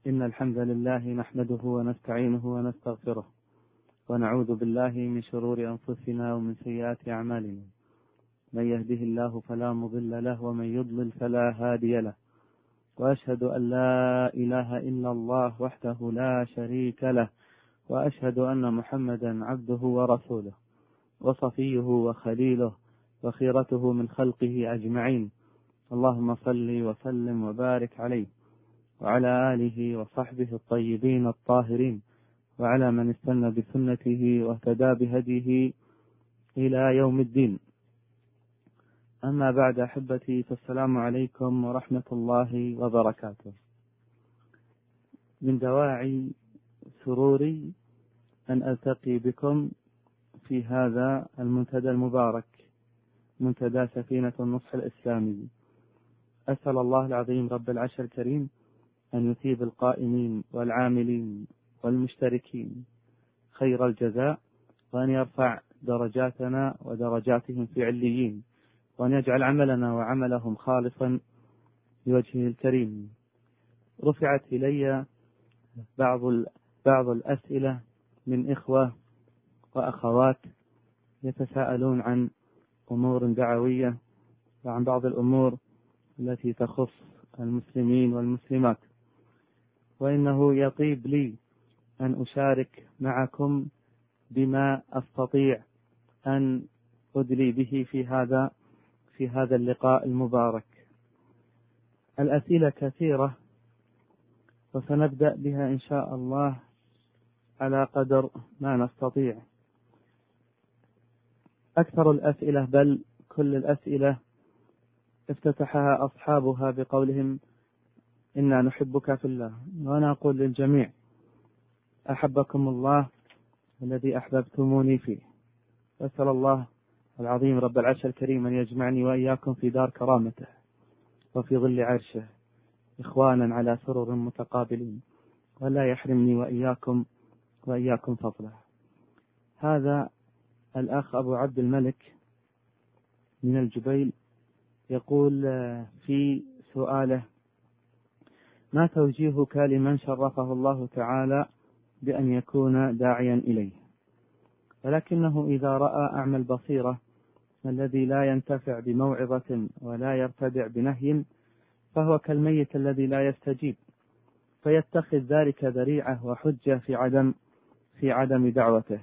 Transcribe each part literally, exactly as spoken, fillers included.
إن الحمد لله نحمده ونستعينه ونستغفره ونعوذ بالله من شرور أنفسنا ومن سيئات أعمالنا. من يهده الله فلا مضل له ومن يضلل فلا هادي له، وأشهد أن لا إله إلا الله وحده لا شريك له، وأشهد أن محمدا عبده ورسوله وصفيه وخليله وخيرته من خلقه أجمعين. اللهم صل وسلم وبارك عليه وعلى آله وصحبه الطيبين الطاهرين، وعلى من استنى بسنته واهتدى بهديه إلى يوم الدين. أما بعد أحبتي، فالسلام عليكم ورحمة الله وبركاته. من دواعي سروري أن ألتقي بكم في هذا المنتدى المبارك، منتدى سفينة النصح الإسلامي. أسأل الله العظيم رب العرش الكريم أن يثيب القائمين والعاملين والمشتركين خير الجزاء، وأن يرفع درجاتنا ودرجاتهم في عليين، وأن يجعل عملنا وعملهم خالصا لوجهه الكريم. رفعت إلي بعض بعض الأسئلة من إخوة وأخوات يتساءلون عن أمور دعوية وعن بعض الأمور التي تخص المسلمين والمسلمات، وإنه يطيب لي أن أشارك معكم بما أستطيع أن أدلي به في هذا في هذا اللقاء المبارك. الأسئلة كثيرة، وسنبدأ بها إن شاء الله على قدر ما نستطيع. أكثر الأسئلة، بل كل الأسئلة، افتتحها أصحابها بقولهم إنا نحبك في الله، وأنا أقول للجميع أحبكم الله الذي أحببتموني فيه. أسأل الله العظيم رب العرش الكريم أن يجمعني وإياكم في دار كرامته وفي ظل عرشه إخوانا على سرر متقابلين، ولا يحرمني وإياكم وإياكم فضله. هذا الأخ أبو عبد الملك من الجبيل يقول في سؤاله: ما توجيهك لمن شرفه الله تعالى بأن يكون داعيا إليه، ولكنه إذا رأى أعمى البصيرة الذي لا ينتفع بموعظة ولا يرتدع بنهي، فهو كالميت الذي لا يستجيب، فيتخذ ذلك ذريعة وحجة في عدم في عدم دعوته،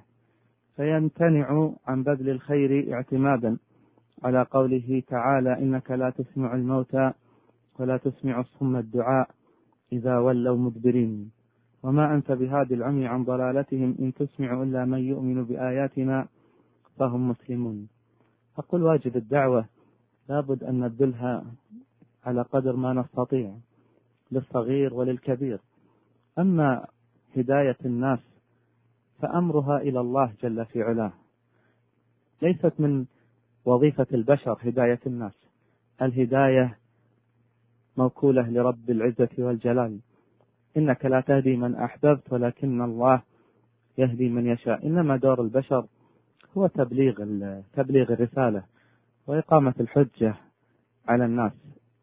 فيمتنع عن بذل الخير اعتمادا على قوله تعالى: إنك لا تسمع الموتى ولا تسمع الصم الدعاء إذا ولوا مدبرين، وما أنت بهادي العمي عن ضلالتهم إن تسمع إلا من يؤمن بآياتنا فهم مسلمون. أقول واجب الدعوة لابد أن نبذلها على قدر ما نستطيع للصغير وللكبير. أما هداية الناس فأمرها إلى الله جل في علاه، ليست من وظيفة البشر هداية الناس. الهداية موكولة لرب العزة والجلال. إنك لا تهدي من أحببت ولكن الله يهدي من يشاء. إنما دور البشر هو تبليغ تبليغ الرسالة وإقامة الحجة على الناس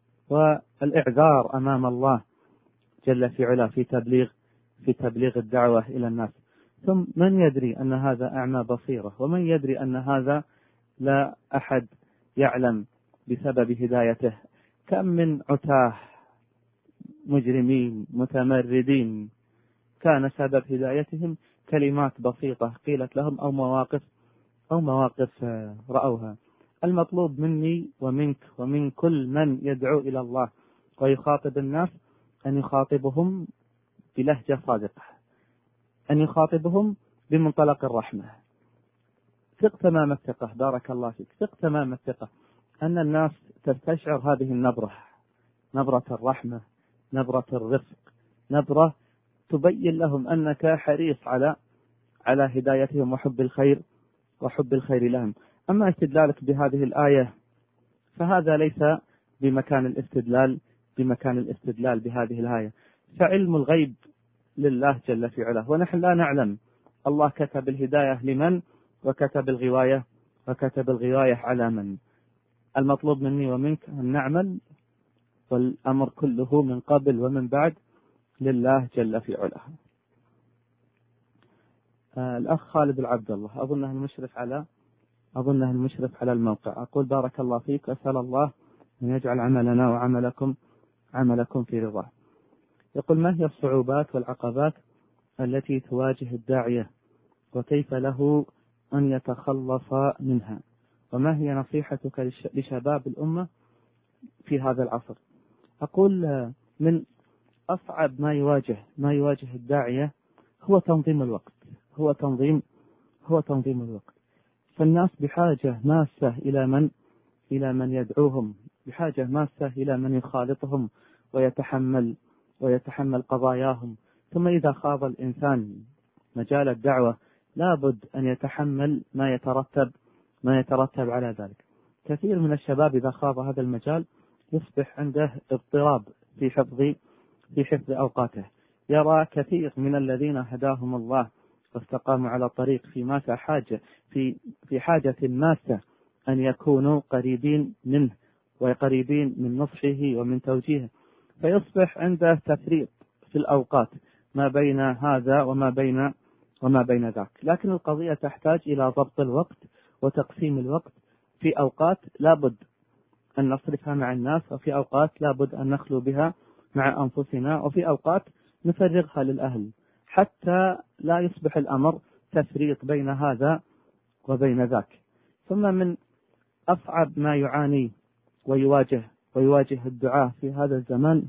والإعذار أمام الله جل في علا في تبليغ في تبليغ الدعوة إلى الناس. ثم من يدري أن هذا أعمى بصيرة، ومن يدري أن هذا لا أحد يعلم بسبب هدايته. كم من عتاه مجرمين متمردين كان سبب هدايتهم كلمات بسيطة قيلت لهم أو مواقف أو مواقف رأوها. المطلوب مني ومنك ومن كل من يدعو إلى الله ويخاطب الناس أن يخاطبهم بلهجة صادقة، أن يخاطبهم بمنطلق الرحمة. ثق تمام الثقة، بارك الله فيك، ثق تمام الثقة أن الناس تستشعر هذه النبرة، نبرة الرحمة، نبرة الرفق، نبرة تبين لهم أنك حريص على على هدايتهم وحب الخير وحب الخير لهم. أما استدلالك بهذه الآية فهذا ليس بمكان الاستدلال بمكان الاستدلال بهذه الآية، فعلم الغيب لله جل في علاه، ونحن لا نعلم. الله كتب الهداية لمن، وكتب الغواية وكتب الغواية على من. المطلوب مني ومنك أن نعمل، والأمر كله من قبل ومن بعد لله جل في علاه. آه الأخ خالد العبد الله، أظنه المشرف على أظنه المشرف على الموقع. أقول بارك الله فيك، أسأل الله أن يجعل عملنا وعملكم عملكم في رضاه. يقول: ما هي الصعوبات والعقبات التي تواجه الداعية، وكيف له أن يتخلص منها، وما هي نصيحتك لشباب الأمة في هذا العصر؟ أقول: من أصعب ما يواجه ما يواجه الداعية هو تنظيم الوقت هو تنظيم هو تنظيم الوقت. فالناس بحاجة ماسة إلى من إلى من يدعوهم، بحاجة ماسة إلى من يخالطهم ويتحمل ويتحمل قضاياهم. ثم إذا خاض الإنسان مجال الدعوة لابد أن يتحمل ما يترتب ما يترتب على ذلك. كثير من الشباب إذا خاض هذا المجال يصبح عنده اضطراب في حفظ في حفظ أوقاته. يرى كثير من الذين هداهم الله واستقاموا على الطريق في ماسة حاجة في في حاجة ماسة أن يكونوا قريبين منه وقريبين من نصحه ومن توجيهه، فيصبح عنده تفريط في الأوقات ما بين هذا وما بين وما بين ذاك. لكن القضية تحتاج إلى ضبط الوقت وتقسيم الوقت. في أوقات لابد أن نصرفها مع الناس، وفي أوقات لابد أن نخلو بها مع أنفسنا، وفي أوقات نفرغها للأهل، حتى لا يصبح الأمر تفريط بين هذا وبين ذاك. ثم من أصعب ما يعاني ويواجه ويواجه الدعاة في هذا الزمان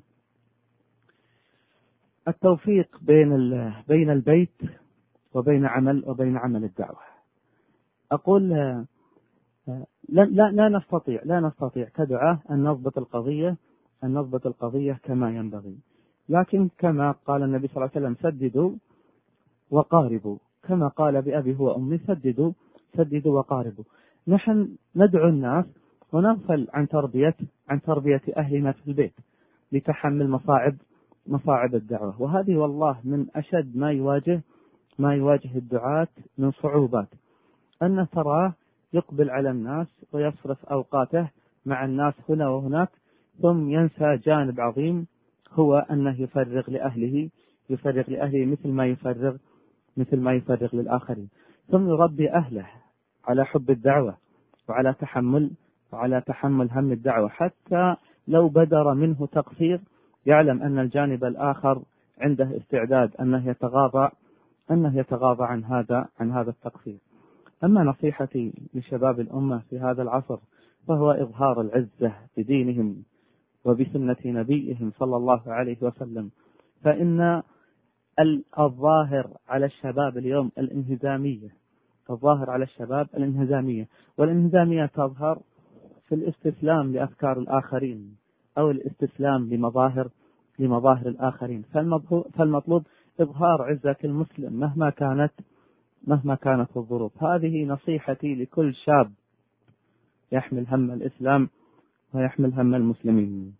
التوفيق بين بين البيت وبين عمل وبين عمل الدعوة. أقول لا لا لا نستطيع لا نستطيع كدعاة أن نضبط القضية أن نضبط القضية كما ينبغي، لكن كما قال النبي صلى الله عليه وسلم: سددوا وقاربوا، كما قال بأبي هو أمي: سددوا سددوا وقاربوا. نحن ندعو الناس ونغفل عن تربية عن تربية أهلنا في البيت لتحمل مصاعب مصاعب الدعوة. وهذه والله من أشد ما يواجه ما يواجه الدعاة من صعوبات، أن تراه يقبل على الناس ويصرف أوقاته مع الناس هنا وهناك، ثم ينسى جانب عظيم هو أنه يفرغ لأهله يفرغ لأهله مثل ما يفرغ مثل ما يفرغ للآخرين. ثم يربي أهله على حب الدعوة وعلى تحمل وعلى تحمل هم الدعوة، حتى لو بدر منه تقصير يعلم أن الجانب الآخر عنده استعداد أنه يتغاضى أنه يتغاضى عن هذا عن هذا التقصير. أما نصيحتي لشباب الأمة في هذا العصر فهو إظهار العزة بدينهم وبسنة نبيهم صلى الله عليه وسلم. فإن الظاهر على الشباب اليوم الانهزامية الظاهر على الشباب الانهزامية والانهزامية تظهر في الاستسلام لأفكار الآخرين أو الاستسلام لمظاهر لمظاهر الآخرين. فالمطلوب إظهار عزة المسلم مهما كانت مهما كانت الظروف. هذه نصيحتي لكل شاب يحمل هم الإسلام ويحمل هم المسلمين.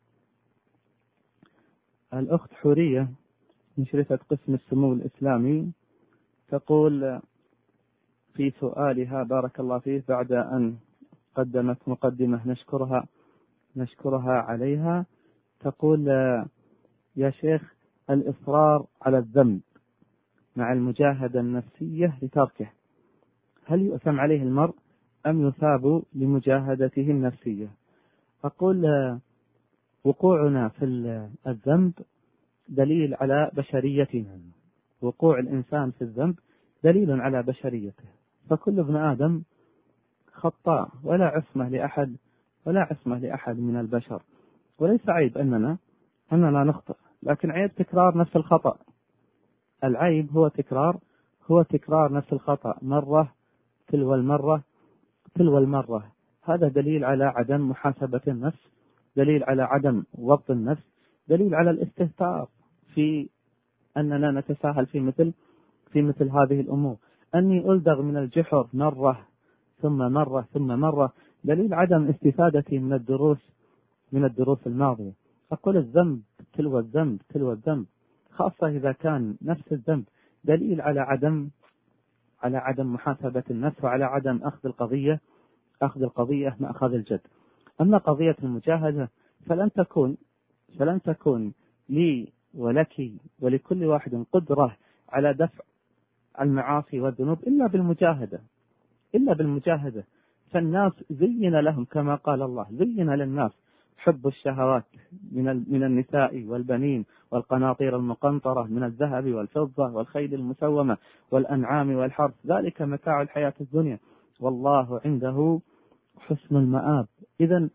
الأخت حورية مشرفة قسم السمو الإسلامي تقول في سؤالها: بارك الله فيه، بعد أن قدمت مقدمة نشكرها نشكرها عليها، تقول: يا شيخ، الإصرار على الذنب مع المجاهدة النفسية لتركه، هل يؤثم عليه المرء أم يثاب لمجاهدته النفسية؟ أقول: وقوعنا في الذنب دليل على بشريتنا، وقوع الإنسان في الذنب دليل على بشريته، فكل ابن آدم خطاء، ولا عصمة لأحد ولا عصمة لأحد من البشر. وليس عيب أننا أننا نخطئ، لكن عيب تكرار نفس الخطأ. العيب هو تكرار هو تكرار نفس الخطأ مرة تلو المرة تلو المرة. هذا دليل على عدم محاسبة النفس، دليل على عدم ضبط النفس، دليل على الاستهتار في أننا نتساهل في مثل في مثل هذه الأمور. أني ألدغ من الجحر مرة ثم مرة ثم مرة دليل عدم استفادتي من الدروس من الدروس الماضية. أقول: الذنب تلو الذنب تلو الذنب، خاصة إذا كان نفس الذنب، دليل على عدم على عدم محاسبة النفس وعلى عدم أخذ القضية أخذ القضية مأخذ الجد. أما قضية المجاهدة فلن تكون فلن تكون ولك ولكل واحد قدرة على دفع المعاصي والذنوب إلا بالمجاهدة إلا بالمجاهدة. فالناس زين لهم كما قال الله: زين للناس حب الشهوات من من النساء والبنين والقناطير المقنطرة من الذهب والفضة والخيل المسومة والأنعام والحرث، ذلك متاع الحياة الدنيا والله عنده حسن المآب. إذن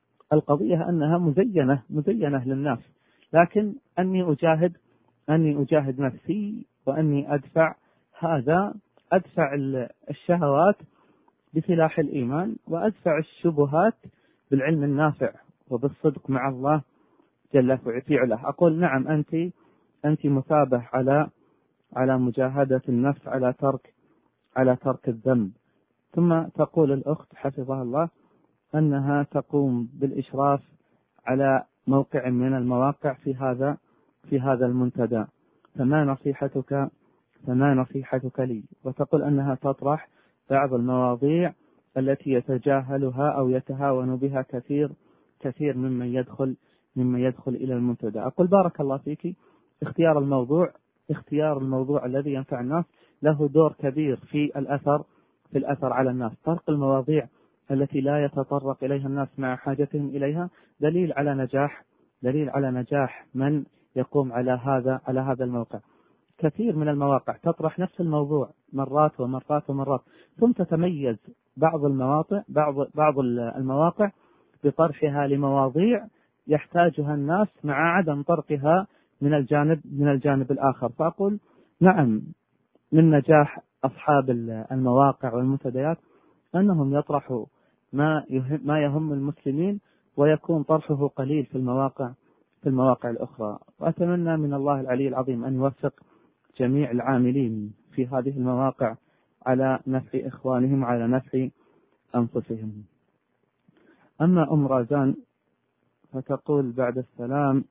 القضية أنها مزينة مزينة للناس، لكن أني أجاهد أني أجاهد نفسي وأني أدفع هذا أدفع الشهوات بسلاح الإيمان، وأدفع الشبهات بالعلم النافع وبالصدق مع الله جل في علاه. أقول: نعم، أنت أنت مثابة على على مجاهدة النفس، على ترك على ترك الذنب. ثم تقول الأخت حفظها الله أنها تقوم بالإشراف على موقع من المواقع في هذا في هذا المنتدى، فما نصيحتك فما نصيحتك لي؟ وتقول أنها تطرح بعض المواضيع التي يتجاهلها أو يتهاون بها كثير كثير ممن يدخل ممن يدخل إلى المنتدى. أقول: بارك الله فيك، اختيار الموضوع اختيار الموضوع الذي ينفع الناس له دور كبير في الأثر في الأثر على الناس. طرق المواضيع التي لا يتطرق إليها الناس مع حاجتهم إليها دليل على نجاح دليل على نجاح من يقوم على هذا على هذا الموقع. كثير من المواقع تطرح نفس الموضوع مرات ومرات ومرات، ثم تتميز بعض المواقع بعض بعض المواقع بطرحها لمواضيع يحتاجها الناس مع عدم طرحها من الجانب من الجانب الآخر. فأقول: نعم، من نجاح أصحاب المواقع والمنتديات أنهم يطرحوا ما يهم ما يهم المسلمين، ويكون طرحه قليل في المواقع في المواقع الأخرى. وأتمنى من الله العلي العظيم أن يوفق جميع العاملين في هذه المواقع على نفع إخوانهم وعلى نفع أنفسهم. أما أم رازان فتقول بعد السلام: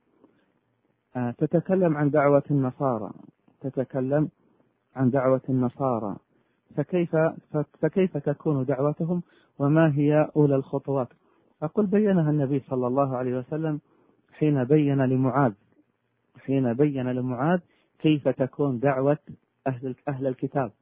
تتكلم عن دعوة النصارى تتكلم عن دعوة النصارى فكيف فكيف تكون دعوتهم وما هي أولى الخطوات؟ أقول: بينها النبي صلى الله عليه وسلم حين بين لمعاذ حين بين لمعاذ كيف تكون دعوة أهل أهل الكتاب،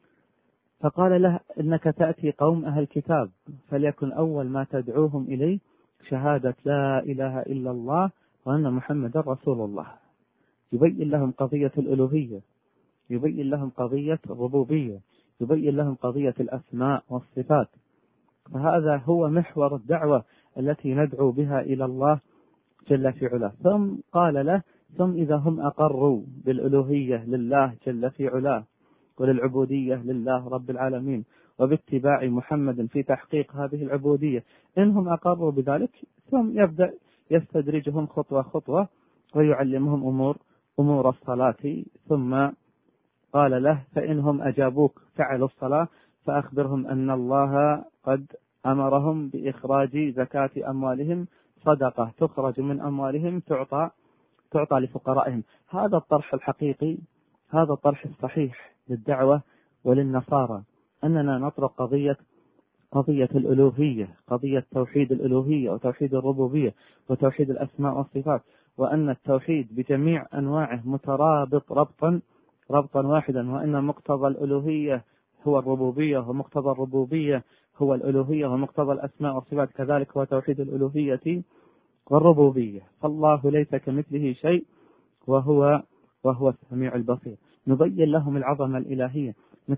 فقال له: إنك تأتي قوم أهل الكتاب، فليكن أول ما تدعوهم إليه شهادة لا إله إلا الله وأن محمد رسول الله. يبين لهم قضية الألوهية، يبين لهم قضية الربوبية، يبين لهم قضية الأسماء والصفات. فهذا هو محور الدعوة التي ندعو بها إلى الله جل في علاه. ثم قال له: ثم إذا هم أقروا بالألوهية لله جل في علاه وللعبودية لله رب العالمين وباتباع محمد في تحقيق هذه العبودية، إنهم أقروا بذلك، ثم يبدأ يستدرجهم خطوة خطوة ويعلمهم أمور أمور الصلاة. ثم قال له: فإنهم أجابوك فعلوا الصلاة فأخبرهم أن الله قد أمرهم بإخراج زكاة أموالهم صدقة تخرج من أموالهم تعطى تعطى لفقرائهم. هذا الطرح الحقيقي، هذا الطرح الصحيح للدعوة وللنصارى، أننا نطرق قضية قضية الألوهية، قضية توحيد الألوهية وتوحيد الربوبية وتوحيد الأسماء والصفات، وأن التوحيد بجميع أنواعه مترابط ربطا ربطا واحدا، وأن مقتضى الألوهية هو الربوبية ومقتضى الربوبية هو الألوهية ومقتضى الأسماء والصفات كذلك هو توحيد الألوهية والربوبية. فالله ليس كمثله شيء وهو وهو السميع البصير. نبين لهم العظمة الإلهية،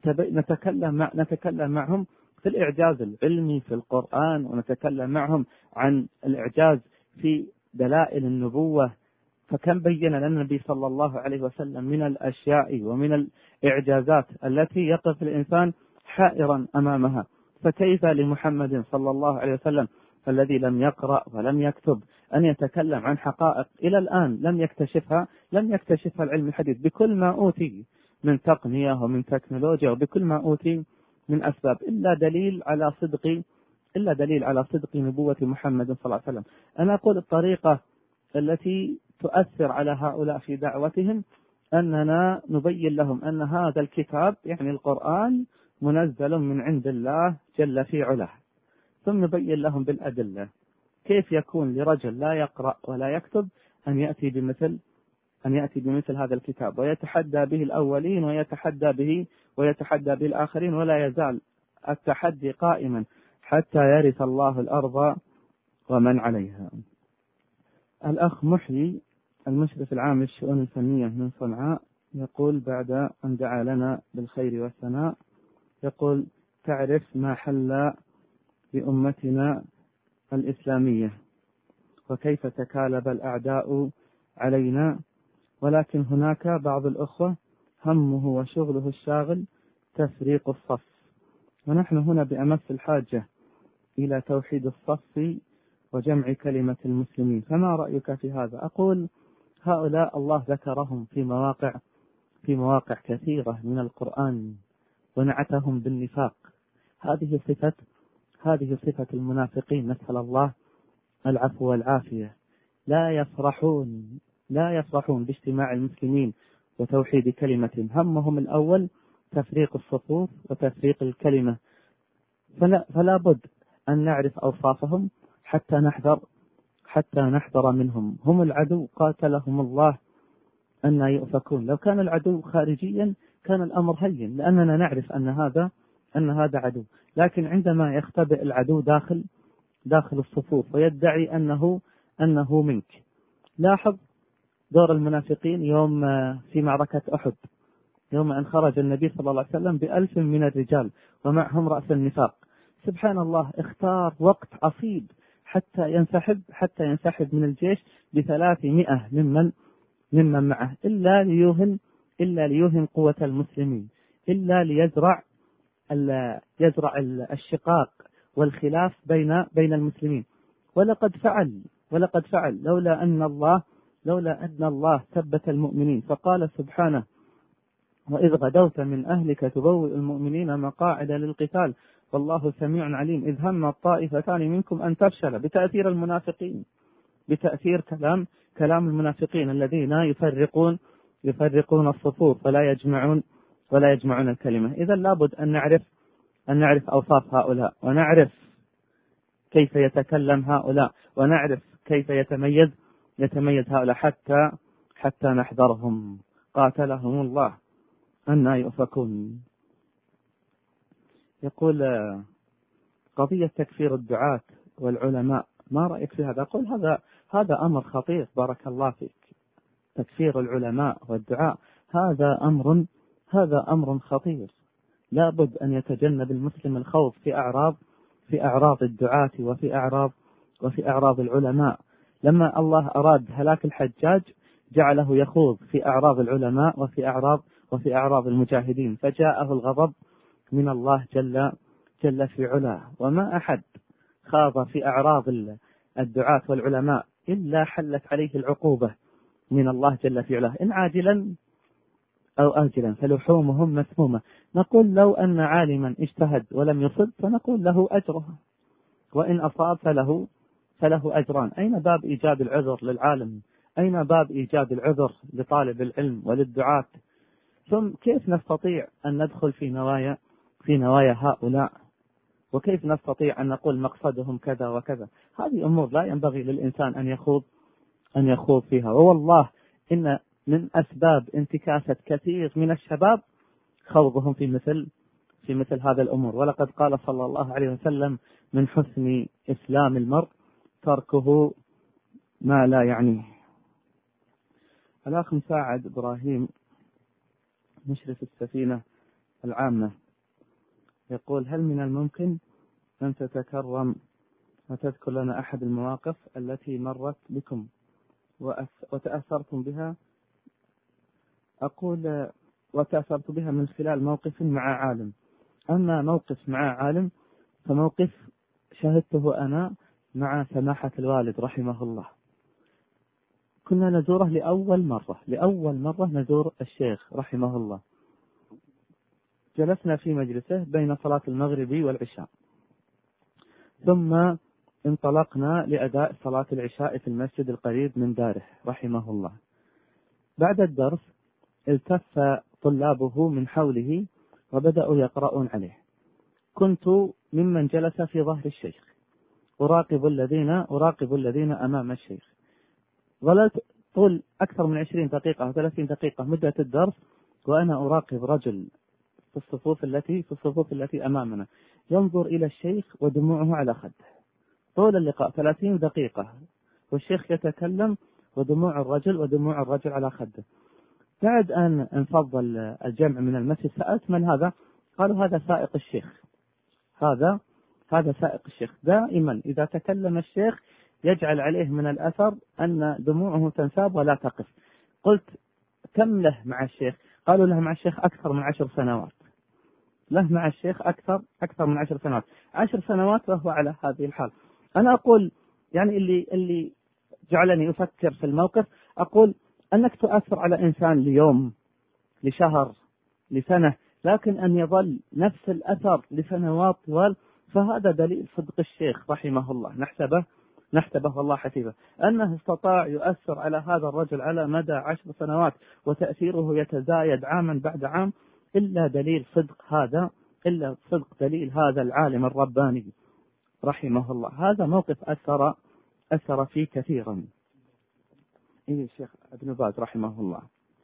نتكلم مع نتكلم معهم في الإعجاز العلمي في القرآن، ونتكلم معهم عن الإعجاز في دلائل النبوة. فكم بين لنا النبي صلى الله عليه وسلم من الأشياء ومن الإعجازات التي يقف الإنسان حائرا أمامها، فكيف لمحمد صلى الله عليه وسلم الذي لم يقرأ ولم يكتب أن يتكلم عن حقائق إلى الآن لم يكتشفها لم يكتشفها العلم الحديث، بكل ما أوتي من تقنية ومن تكنولوجيا وبكل ما أوتي من أسباب، إلا دليل على صدق إلا دليل على صدق نبوة محمد صلى الله عليه وسلم. أنا أقول: الطريقة التي تؤثر على هؤلاء في دعوتهم أننا نبين لهم أن هذا الكتاب يعني القرآن منزل من عند الله جل في علاه، ثم نبين لهم بالأدلة كيف يكون لرجل لا يقرأ ولا يكتب أن يأتي بمثل أن يأتي بمثل هذا الكتاب ويتحدى به الأولين ويتحدى به ويتحدى به الآخرين، ولا يزال التحدي قائما حتى يرث الله الأرض ومن عليها. الأخ محيي المشرف العام للشؤون الفنية من صنعاء يقول بعد أن دعا لنا بالخير والثناء، يقول: تعرف ما حل بأمتنا الإسلامية وكيف تكالب الأعداء علينا، ولكن هناك بعض الأخوة همه وشغله الشاغل تفريق الصف، ونحن هنا بأمس الحاجة إلى توحيد الصف وجمع كلمة المسلمين، فما رأيك في هذا؟ أقول: هؤلاء الله ذكرهم في مواقع في مواقع كثيرة من القرآن ونعتهم بالنفاق. هذه صفة هذه صفة المنافقين، نسأل الله العفو والعافية. لا يفرحون لا يفرحون باجتماع المسلمين وتوحيد كلمتهم، همهم الأول تفريق الصفوف وتفريق الكلمة. فلا, فلا بد أن نعرف أوصافهم حتى نحذر حتى نحذر منهم. هم العدو قاتلهم الله أن يؤفكون. لو كان العدو خارجيا كان الأمر هين، لأننا نعرف أن هذا أن هذا عدو، لكن عندما يختبئ العدو داخل داخل الصفوف ويدعي أنه أنه منك. لاحظ دور المنافقين يوم في معركة أحد، يوم أن خرج النبي صلى الله عليه وسلم بألف من الرجال ومعهم رأس النفاق. سبحان الله، اختار وقت عصيب حتى ينسحب حتى ينسحب من الجيش بثلاثمائة ممن ممن معه، إلا ليوهن إلا ليوهن قوة المسلمين، إلا ليزرع يزرع الشقاق والخلاف بين بين المسلمين. ولقد فعل ولقد فعل لولا أن الله لولا أن الله ثبت المؤمنين، فقال سبحانه: وإذ غدوت من أهلك تبوئ المؤمنين مقاعد للقتال والله سميع عليم، إذ هم الطائفتان منكم أن تفشل، بتأثير المنافقين، بتأثير كلام كلام المنافقين الذين يفرقون يفرقون الصفوف ولا يجمعون ولا يجمعون الكلمة. إذا لابد أن نعرف أن نعرف أوصاف هؤلاء، ونعرف كيف يتكلم هؤلاء، ونعرف كيف يتميز يتميز هؤلاء حتى حتى نحذرهم. قاتلهم الله أن يؤفكون. يقول: قضية تكفير الدعاة والعلماء، ما رأيك في هذا؟ أقول: هذا هذا أمر خطير، بارك الله فيك. تكفير العلماء والدعاء هذا أمر هذا أمر خطير. لابد أن يتجنب المسلم الخوض في أعراض في أعراض الدعاة وفي أعراض وفي أعراض العلماء. لما الله أراد هلاك الحجاج جعله يخوض في أعراض العلماء وفي أعراض وفي أعراض المجاهدين، فجاءه الغضب من الله جل جل في علاه. وما أحد خاض في أعراض الدعاة والعلماء إلا حلت عليه العقوبة من الله جل في علاه، إن عاجلا أو آجلا، فلحومهم مسمومة. نقول: لو أن عالما اجتهد ولم يصب فنقول له أجره، وإن أصاب فله فله أجران. أين باب إيجاد العذر للعالم؟ أين باب إيجاد العذر لطالب العلم وللدعاة؟ ثم كيف نستطيع أن ندخل في نوايا في نوايا هؤلاء؟ وكيف نستطيع أن نقول مقصدهم كذا وكذا؟ هذه أمور لا ينبغي للإنسان أن يخوض أن يخوض فيها. والله إن من أسباب انتكاسة كثير من الشباب خوضهم في مثل في مثل هذا الأمور. ولقد قال صلى الله عليه وسلم: من حسن إسلام المرء تركه ما لا يعنيه. الأخ مساعد إبراهيم مشرف السفينة العامة يقول: هل من الممكن أن تتكرم وتذكر لنا أحد المواقف التي مرت بكم وتأثرتم بها؟ أقول: وتأثرت بها من خلال موقف مع عالم. أما موقف مع عالم فموقف شهدته أنا مع سماحة الوالد رحمه الله. كنا نزوره لأول مرة لأول مرة نزور الشيخ رحمه الله. جلسنا في مجلسه بين صلاة المغرب والعشاء، ثم انطلقنا لأداء صلاة العشاء في المسجد القريب من داره رحمه الله. بعد الدرس التف طلابه من حوله وبدأوا يقرؤون عليه. كنت ممن جلس في ظهر الشيخ أراقب الذين أراقب الذين أمام الشيخ. ظللت طول أكثر من عشرين دقيقة أو ثلاثين دقيقة مدة الدرس وأنا أراقب رجل في الصفوف التي في الصفوف التي أمامنا ينظر إلى الشيخ ودموعه على خده طول اللقاء ثلاثين دقيقة، والشيخ يتكلم ودموع الرجل ودموع الرجل على خده. بعد أن انفض الجمع من المسجد سألت من هذا؟ قالوا هذا سائق الشيخ. هذا هذا سائق الشيخ. دائما إذا تكلم الشيخ يجعل عليه من الأثر أن دموعه تنساب ولا تقف. قلت كم له مع الشيخ؟ قالوا له مع الشيخ أكثر من عشر سنوات. له مع الشيخ أكثر أكثر من عشر سنوات. عشر سنوات وهو على هذه الحال. أنا أقول يعني اللي اللي جعلني أفكر في الموقف، أقول أنك تؤثر على إنسان ليوم لشهر لسنة، لكن أن يظل نفس الأثر لسنوات طوال، فهذا دليل صدق الشيخ رحمه الله. نحسبه نحسبه والله حسيبه أنه استطاع يؤثر على هذا الرجل على مدى عشر سنوات وتأثيره يتزايد عاما بعد عام، إلا دليل صدق هذا إلا صدق دليل هذا العالم الرباني رحمه الله. هذا موقف أثر أثر فيه كثيرا. إيه الشيخ ابن باز رحمه الله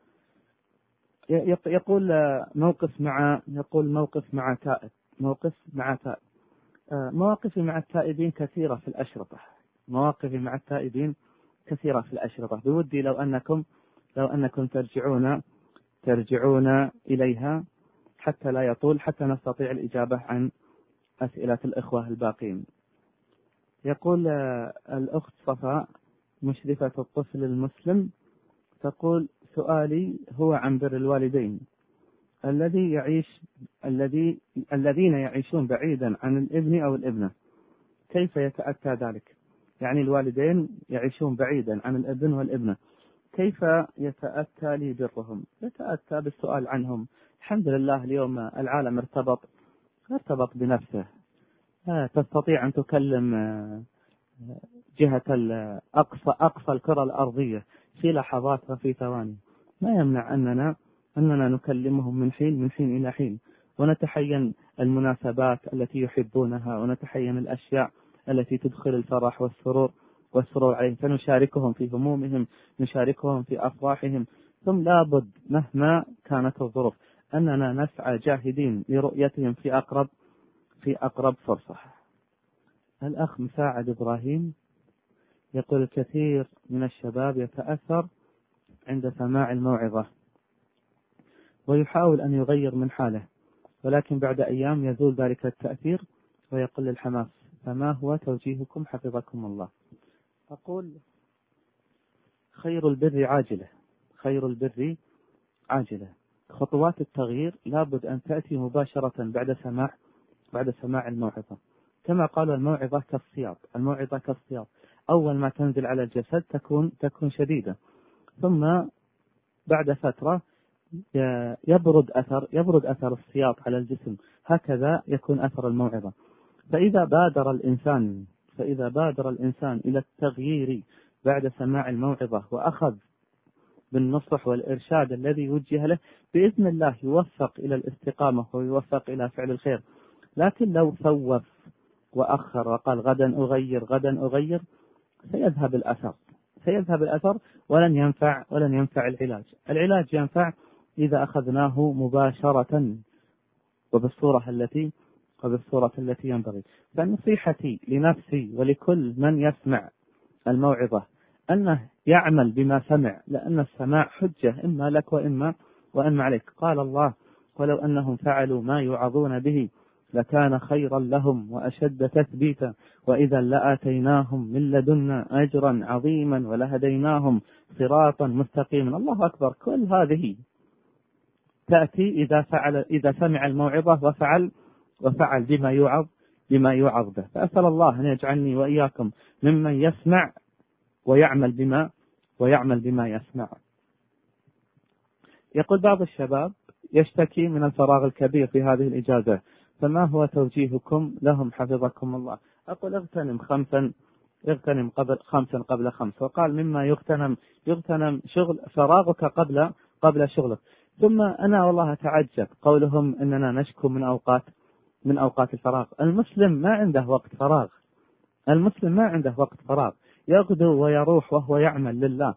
يقول موقف مع يقول موقف مع تائب موقف مع تائب مواقفي مع التائبين كثيرة في الأشرطة مواقفي مع التائبين كثيرة في الأشرطة بودي لو أنكم لو أنكم ترجعون ترجعون إليها حتى لا يطول، حتى نستطيع الإجابة عن أسئلة الإخوة الباقين. يقول الأخت صفاء مشرفة الطفل المسلم تقول سؤالي هو عن بر الوالدين الذي يعيش الذي الذين يعيشون بعيدا عن الابن أو الابنة، كيف يتأتى ذلك؟ يعني الوالدين يعيشون بعيدا عن الابن والابنة، كيف يتأتى لي برهم؟ يتأتى بالسؤال عنهم. الحمد لله اليوم العالم ارتبط ارتبط بنفسه، تستطيع أن تكلم جهة أقصى أقصى الكرة الأرضية في لحظات وفي ثواني. ما يمنع أننا أننا نكلمهم من حين من حين إلى حين، ونتحين المناسبات التي يحبونها، ونتحين الأشياء التي تدخل الفرح والسرور والسرور عليهم، فنشاركهم في همومهم، نشاركهم في أفراحهم. ثم لابد مهما كانت الظروف أننا نسعى جاهدين لرؤيتهم في أقرب في أقرب فرصة. الأخ مساعد إبراهيم يقول الكثير من الشباب يتأثر عند سماع الموعظة ويحاول أن يغير من حاله، ولكن بعد أيام يزول ذلك التأثير ويقل الحماس، فما هو توجيهكم حفظكم الله؟ أقول خير البر عاجلة خير البر عاجلة. خطوات التغيير لابد أن تأتي مباشرة بعد سماع بعد سماع الموعظة. كما قال الموعظة كالسياط الموعظة كالسياط أول ما تنزل على الجسد تكون تكون شديدة، ثم بعد فترة يبرد أثر يبرد أثر السياط على الجسم، هكذا يكون أثر الموعظة. فإذا بادر الإنسان فإذا بادر الإنسان إلى التغيير بعد سماع الموعظة وأخذ بالنصح والإرشاد الذي وجه له، بإذن الله يوفق إلى الاستقامة ويوفق إلى فعل الخير. لكن لو سوف وأخر وقال غدا أغير غدا أغير سيذهب الأثر سيذهب الأثر ولن ينفع ولن ينفع العلاج. العلاج ينفع إذا أخذناه مباشرة وبالصورة التي وبالصورة التي ينبغي. فنصيحتي لنفسي ولكل من يسمع الموعظة أنه يعمل بما سمع، لأن السماع حجة إما لك وإما وإما عليك. قال الله ولو أنهم فعلوا ما يوعظون به لكان خيرا لهم وأشد تثبيتا وإذا لآتيناهم من لدنا أجرا عظيما ولهديناهم صراطا مستقيما. الله أكبر. كل هذه تأتي إذا فعل إذا سمع الموعظة وفعل وفعل بما يوعظ بما يوعظ به. فأسأل الله أن يجعلني وإياكم ممن يسمع ويعمل بما ويعمل بما يسمع. يقول بعض الشباب يشتكي من الفراغ الكبير في هذه الإجازة، فما هو توجيهكم لهم حفظكم الله؟ أقول اغتنم خمسا اغتنم قبل خمسا قبل خمس، وقال مما يغتنم يغتنم شغل فراغك قبل قبل شغلك. ثم أنا والله أتعجب قولهم إننا نشكو من أوقات من أوقات الفراغ. المسلم ما عنده وقت فراغ المسلم ما عنده وقت فراغ يغدو ويروح وهو يعمل لله.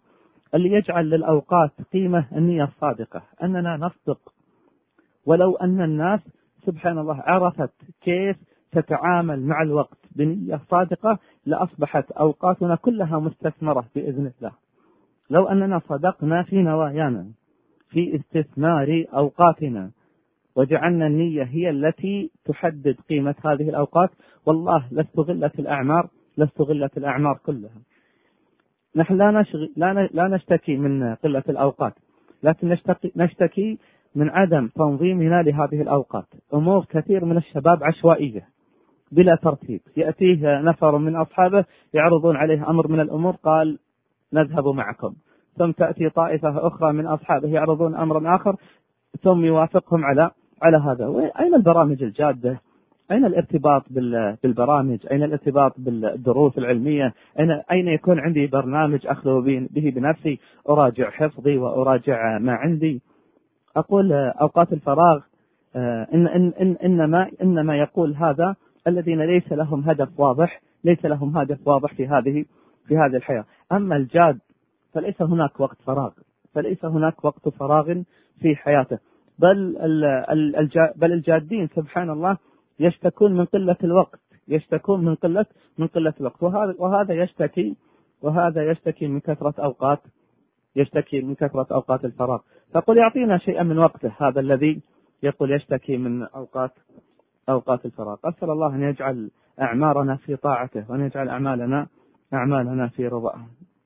اللي يجعل للأوقات قيمة النية الصادقة، أننا نصدق. ولو أن الناس سبحان الله عرفت كيف تتعامل مع الوقت بنية صادقة لأصبحت أوقاتنا كلها مستثمرة بإذن الله. لو أننا صدقنا في نوايانا في استثمار أوقاتنا وجعلنا النية هي التي تحدد قيمة هذه الأوقات، والله لاستغلت الأعمار لاستغلت الأعمار كلها. نحن لا نشغل لا لا نشتكي من قلة الأوقات، لكن نشتكي نشتكي من عدم تنظيمنا لهذه الأوقات. أمور كثير من الشباب عشوائية بلا ترتيب، يأتيه نفر من أصحابه يعرضون عليه أمر من الأمور قال نذهب معكم، ثم تأتي طائفة أخرى من أصحابه يعرضون أمرا آخر ثم يوافقهم على على هذا. أين البرامج الجادة؟ أين الارتباط بالبرامج؟ أين الارتباط بالدروس العلمية؟ أين أين يكون عندي برنامج أخذه به بنفسي، أراجع حفظي وأراجع ما عندي؟ أقول أوقات الفراغ إن إن إن إنما إنما يقول هذا الذين ليس لهم هدف واضح، ليس لهم هدف واضح في هذه في هذه الحياة. أما الجاد فليس هناك وقت فراغ، فليس هناك وقت فراغ في حياته، بل بل الجادين سبحان الله يشتكون من قلة الوقت، يشتكون من قلة من قلة الوقت، وهذا وهذا يشتكي وهذا يشتكي من كثرة أوقات يشتكي من كثرة أوقات الفراغ. فقل يعطينا شيئا من وقته هذا الذي يقول يشتكي من أوقات أوقات الفراغ. أسأل الله أن يجعل أعمارنا في طاعته وأن يجعل أعمالنا أعمالنا في رضاه.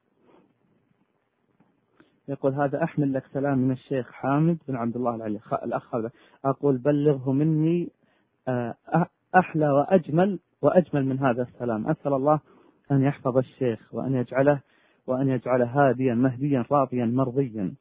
يقول هذا أحمل لك سلام من الشيخ حامد بن عبد الله العلي الأخ، أقول بلغه مني أحلى وأجمل وأجمل من هذا السلام. أسأل الله أن يحفظ الشيخ وأن يجعله وأن يجعله هاديا مهديا راضيا مرضيا.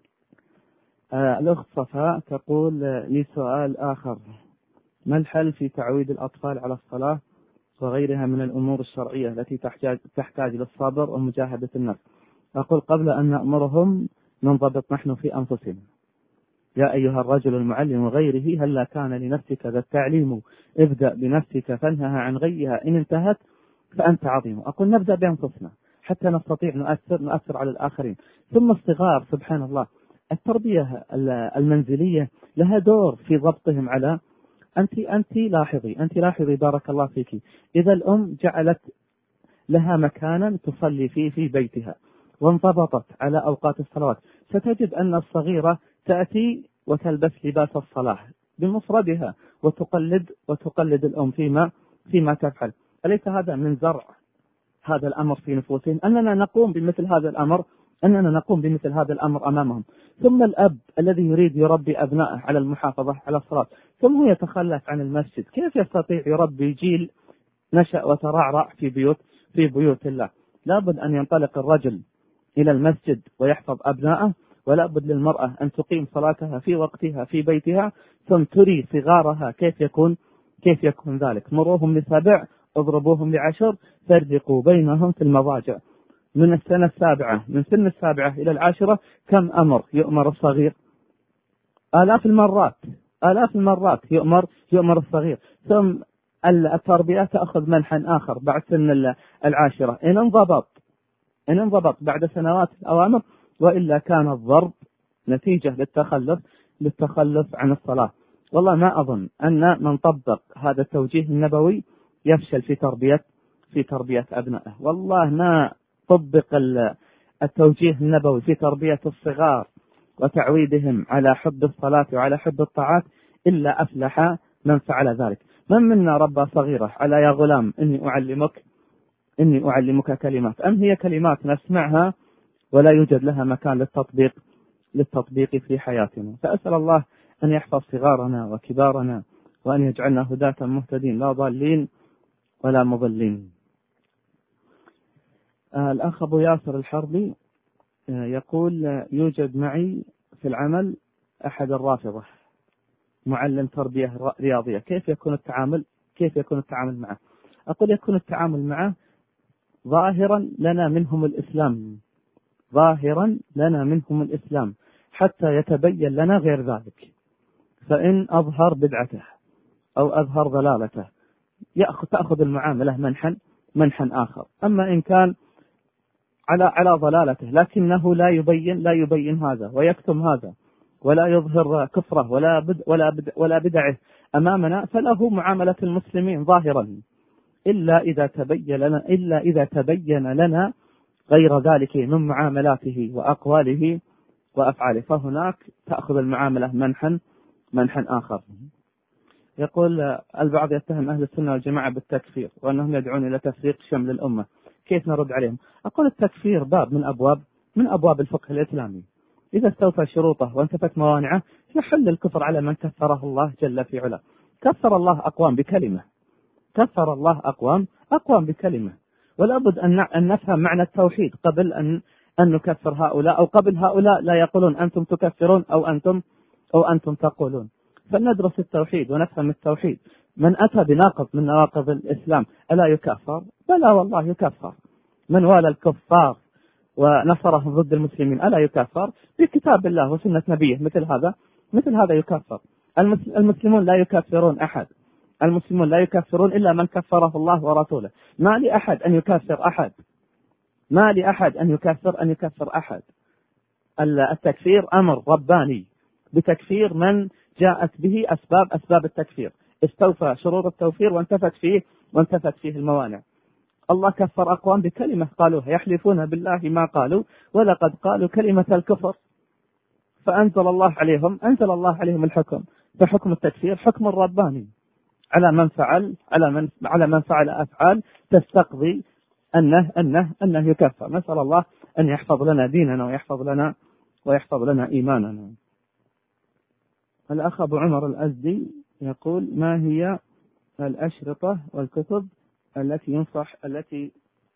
الأخت صفاء تقول لي سؤال آخر، ما الحل في تعويد الأطفال على الصلاة وغيرها من الأمور الشرعية التي تحتاج تحتاج للصبر ومجاهدة النفس؟ أقول قبل أن نأمرهم ننضبط نحن في أنفسنا. يا أيها الرجل المعلم وغيره هل لا كان لنفسك ذا التعليم، ابدأ بنفسك فانهها عن غيها، إن انتهت فأنت عظيم. أقول نبدأ بأنفسنا حتى نستطيع نؤثر نؤثر على الآخرين. ثم الصغار سبحان الله التربية المنزلية لها دور في ضبطهم على أنت أنت لاحظي أنت لاحظي بارك الله فيك، إذا الأم جعلت لها مكانا تصلي فيه في بيتها وانضبطت على أوقات الصلوات، ستجد أن الصغيرة تأتي وتلبس لباس الصلاة بمفردها وتقلد وتقلد الأم فيما فيما تفعل. أليس هذا من زرع هذا الأمر في نفوسهم؟ أننا نقوم بمثل هذا الأمر أننا نقوم بمثل هذا الأمر أمامهم. ثم الأب الذي يريد يربي أبنائه على المحافظة على الصلاة ثم هو يتخلف عن المسجد، كيف يستطيع يربي جيل نشأ وترعرع في بيوت في بيوت الله؟ لابد أن ينطلق الرجل إلى المسجد ويحفظ أبنائه، ولا بد للمرأة أن تقيم صلاتها في وقتها في بيتها، ثم تري صغارها كيف يكون كيف يكون ذلك. مروهم لسبع اضربوهم لعشر فرقوا بينهم في المضاجع. من السنة السابعة من سن السابعة إلى العاشرة كم أمر يؤمر الصغير؟ آلاف المرات آلاف المرات يؤمر يؤمر الصغير. ثم التربية تأخذ منحا آخر بعد سن العاشرة إن انضبط إن انضبط بعد سنوات الأوامر، وإلا كان الضرب نتيجة للتخلف للتخلف عن الصلاة. والله ما أظن أن من طبق هذا التوجيه النبوي يفشل في تربية في تربية أبنائه. والله ما طبق التوجيه النبوي في تربية الصغار وتعويدهم على حب الصلاة وعلى حب الطاعات إلا أفلح من فعل ذلك. من منا ربى صغيرة على يا غلام إني أعلمك إني أعلمك كلمات، أم هي كلمات نسمعها ولا يوجد لها مكان للتطبيق للتطبيق في حياتنا؟ فأسأل الله أن يحفظ صغارنا وكبارنا وأن يجعلنا هداة مهتدين لا ضالين ولا مضلين. آه الأخ أبو ياسر الحربي آه يقول يوجد معي في العمل أحد الرافضة معلم تربية رياضية، كيف يكون التعامل كيف يكون التعامل معه؟ أقول يكون التعامل معه ظاهرا لنا منهم الإسلام ظاهرا لنا منهم الإسلام حتى يتبين لنا غير ذلك. فإن أظهر بدعته أو أظهر ضلالته يأخذ تأخذ المعاملة منحا منحا آخر. أما إن كان على على ضلالته، لكنه لا يبين لا يبين هذا ويكتم هذا ولا يظهر كفره ولا بد ولا بد ولا بدعه أمامنا، فله معاملة المسلمين ظاهرا، إلا إذا تبين لنا إلا إذا تبين لنا غير ذلك من معاملاته وأقواله وأفعاله، فهناك تأخذ المعاملة منحا منحا آخر. يقول البعض يتهم أهل السنة والجماعة بالتكفير وأنهم يدعون إلى تفريق شمل الأمة، كيف نرد عليهم؟ أقول التكفير باب من أبواب من أبواب الفقه الإسلامي، إذا استوفى شروطه وانتفت موانعه يحل الكفر على من كفره الله جل في علا. كفر الله أقوام بكلمة كفر الله أقوام أقوام بكلمة، ولا بد أن نفهم معنى التوحيد قبل أن أن نكفر هؤلاء، أو قبل هؤلاء لا يقولون أنتم تكفرون أو أنتم أو أنتم تقولون. فلندرس التوحيد ونفهم التوحيد. من أتى بناقض من نواقض الإسلام ألا يكفر؟ بلى والله يكفر. من والى الكفار ونصرهم ضد المسلمين ألا يكفر؟ بكتاب الله وسنة نبيه مثل هذا مثل هذا يكفر. المسلمون لا يكفرون أحد، المسلمون لا يكفرون إلا من كفره الله ورسوله. ما لأحد أن يكفر أحد ما لأحد أن يكفر أن يكفر أحد. التكفير أمر رباني بتكفير من جاءت به أسباب أسباب التكفير، استوفى شروط التوفير وانتفت فيه وانتفت فيه الموانع. الله كفر أقوام بكلمة قالوها، يحلفون بالله ما قالوا ولقد قالوا كلمة الكفر، فأنزل الله عليهم أنزل الله عليهم الحكم. فحكم التكفير حكم رباني على من فعل على من على من فعل أفعال تستقضي أنه أنه أنه يكفر. نسأل الله أن يحفظ لنا ديننا ويحفظ لنا ويحفظ لنا إيماننا. الأخ أبو عمر الأزدي يقول: ما هي الأشرطة والكتب التي ينصح التي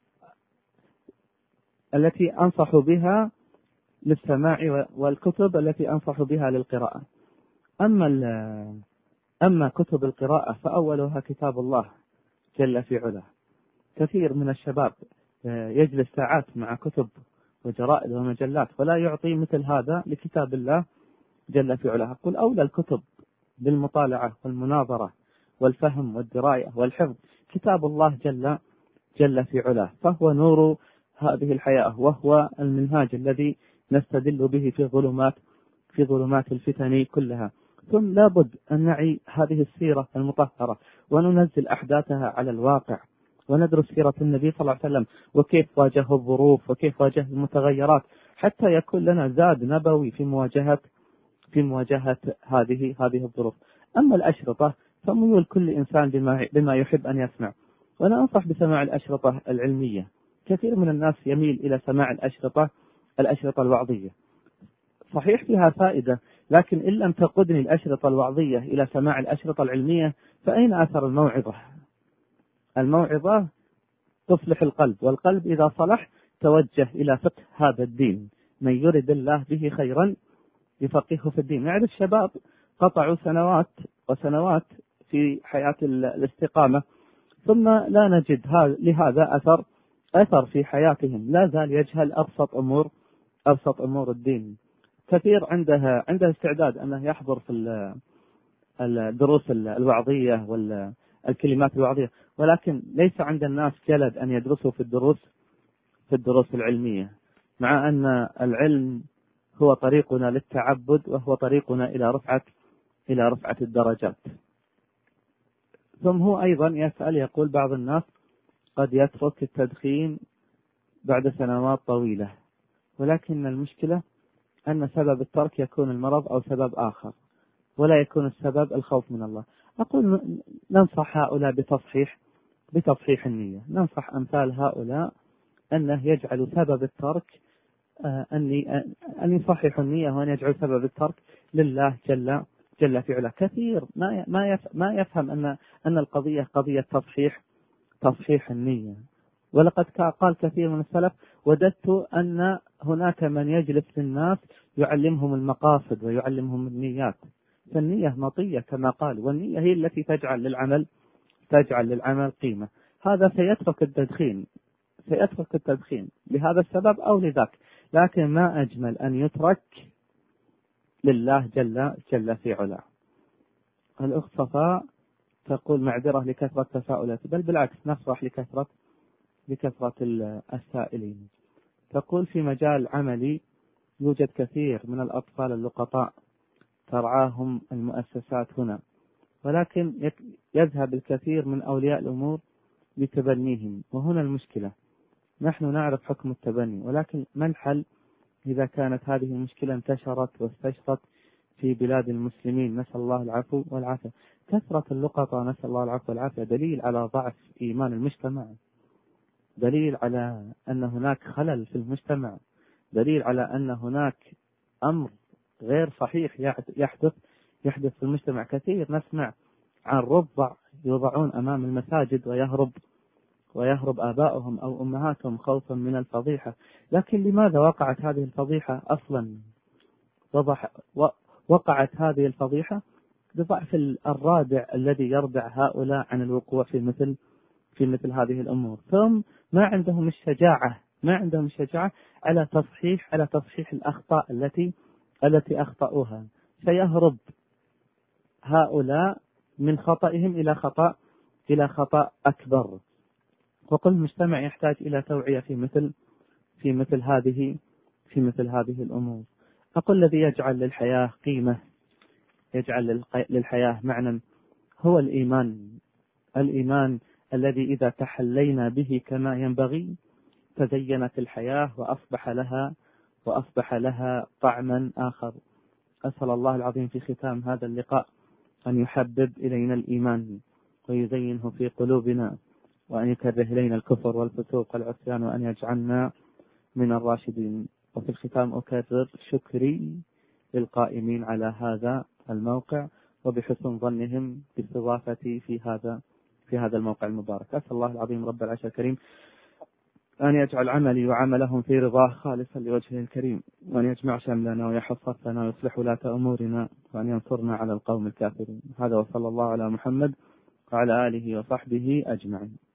التي أنصح بها للسماع والكتب التي أنصح بها للقراءة؟ أما أما كتب القراءة فأولها كتاب الله جل في علاه. كثير من الشباب يجلس ساعات مع كتب وجرائد ومجلات ولا يعطي مثل هذا لكتاب الله جل في علاه. قل أولى الكتب بالمطالعة والمناظرة والفهم والدراية والحفظ كتاب الله جل جل في علاه، فهو نور هذه الحياة، وهو المنهاج الذي نستدل به في ظلمات في ظلمات الفتن كلها. ثم لابد أن نعي هذه السيرة المطهرة وننزل أحداثها على الواقع، وندرس سيرة النبي صلى الله عليه وسلم وكيف واجه الظروف وكيف واجه المتغيرات، حتى يكون لنا زاد نبوي في مواجهة في مواجهة هذه هذه الظروف. أما الأشرطة فميول كل إنسان بما بما يحب أن يسمع، وأنا أنصح بسماع الأشرطة العلمية. كثير من الناس يميل إلى سماع الأشرطة الأشرطة الوعظية، صحيح فيها فائدة، لكن إن لم تقودني الأشرطة الوعظية إلى سماع الأشرطة العلمية فأين أثر الموعظة؟ الموعظة تصلح القلب، والقلب إذا صلح توجه إلى فقه هذا الدين. من يرد الله به خيرا يفقهه في الدين. يعني الشباب قطعوا سنوات وسنوات في حياة الاستقامة، ثم لا نجد لهذا أثر أثر في حياتهم، لا زال يجهل أبسط أمور أبسط أمور الدين. كثير عنده عنده استعداد أنه يحضر في الدروس الوعظية والكلمات الوعظية، ولكن ليس عند الناس جلد أن يدرسوا في الدروس في الدروس العلمية، مع أن العلم هو طريقنا للتعبد، وهو طريقنا إلى رفعة إلى رفعة الدرجات. ثم هو أيضا يسأل، يقول: بعض الناس قد يترك التدخين بعد سنوات طويلة، ولكن المشكلة أن سبب الترك يكون المرض أو سبب آخر، ولا يكون السبب الخوف من الله. أقول ننصح هؤلاء بتصحيح بتصحيح النية، ننصح أمثال هؤلاء أنه يجعل سبب الترك أن أن يصحح النية، وأن يجعل سبب الترك لله جل جل في علاه. كثير ما ما ما يفهم أن أن القضية قضية تصحيح تصحيح النية. ولقد قال كثير من السلف: وددت أن هناك من يجلس للناس يعلمهم المقاصد ويعلمهم النيات. فالنية مطية كما قال، والنية هي التي تجعل للعمل تجعل للعمل قيمة. هذا سيترك التدخين سيترك التدخين لهذا السبب أو لذاك، لكن ما أجمل أن يترك لله جل جل في علاه. الأخت صفاء تقول: معذرة لكثرة تساؤلات، بل بالعكس نفرح لكثرة لكثرة السائلين. تقول في مجال عملي يوجد كثير من الأطفال اللقطاء ترعاهم المؤسسات هنا، ولكن يذهب الكثير من أولياء الأمور لتبنيهم، وهنا المشكلة. نحن نعرف حكم التبني، ولكن ما الحل إذا كانت هذه المشكلة انتشرت واستشرت في بلاد المسلمين؟ نسأل الله العفو والعافية. كثرة اللقطة نسأل الله العفو والعافية دليل على ضعف إيمان المجتمع، دليل على أن هناك خلل في المجتمع، دليل على أن هناك أمر غير صحيح يحدث يحدث في المجتمع. كثير نسمع عن رضع يوضعون أمام المساجد ويهرب ويهرب آبائهم أو أمهاتهم خوفا من الفضيحة. لكن لماذا وقعت هذه الفضيحة أصلا؟ وقعت هذه الفضيحة بضعف الرادع الذي يردع هؤلاء عن الوقوع في مثل في مثل هذه الأمور. ثم ما عندهم الشجاعة ما عندهم الشجاعة على تصحيح على تصحيح الأخطاء التي التي أخطأوها. سيهرب هؤلاء من خطئهم إلى خطأ إلى خطأ أكبر. وكل مجتمع يحتاج إلى توعية في مثل في مثل هذه في مثل هذه الأمور. أقول الذي يجعل للحياة قيمة، يجعل للحياة معنى، هو الإيمان. الإيمان الذي إذا تحلينا به كما ينبغي تزينت الحياة وأصبح لها وأصبح لها طعما آخر. أسأل الله العظيم في ختام هذا اللقاء أن يحبب إلينا الإيمان ويزينه في قلوبنا، وأن يكره إلينا الكفر والفسوق والعصيان، وأن يجعلنا من الراشدين. وفي الختام أكرر شكري للقائمين على هذا الموقع وبحسن ظنهم باستضافتي في هذا في هذا الموقع المبارك. أسأل الله العظيم رب العرش الكريم أن يجعل عملي وعملهم في رضاه خالصا لوجهه الكريم، وأن يجمع شملنا ويحفظ لنا ويصلح ولاة أمورنا، وأن ينصرنا على القوم الكافرين. هذا وصلى الله على محمد وعلى آله وصحبه أجمعين.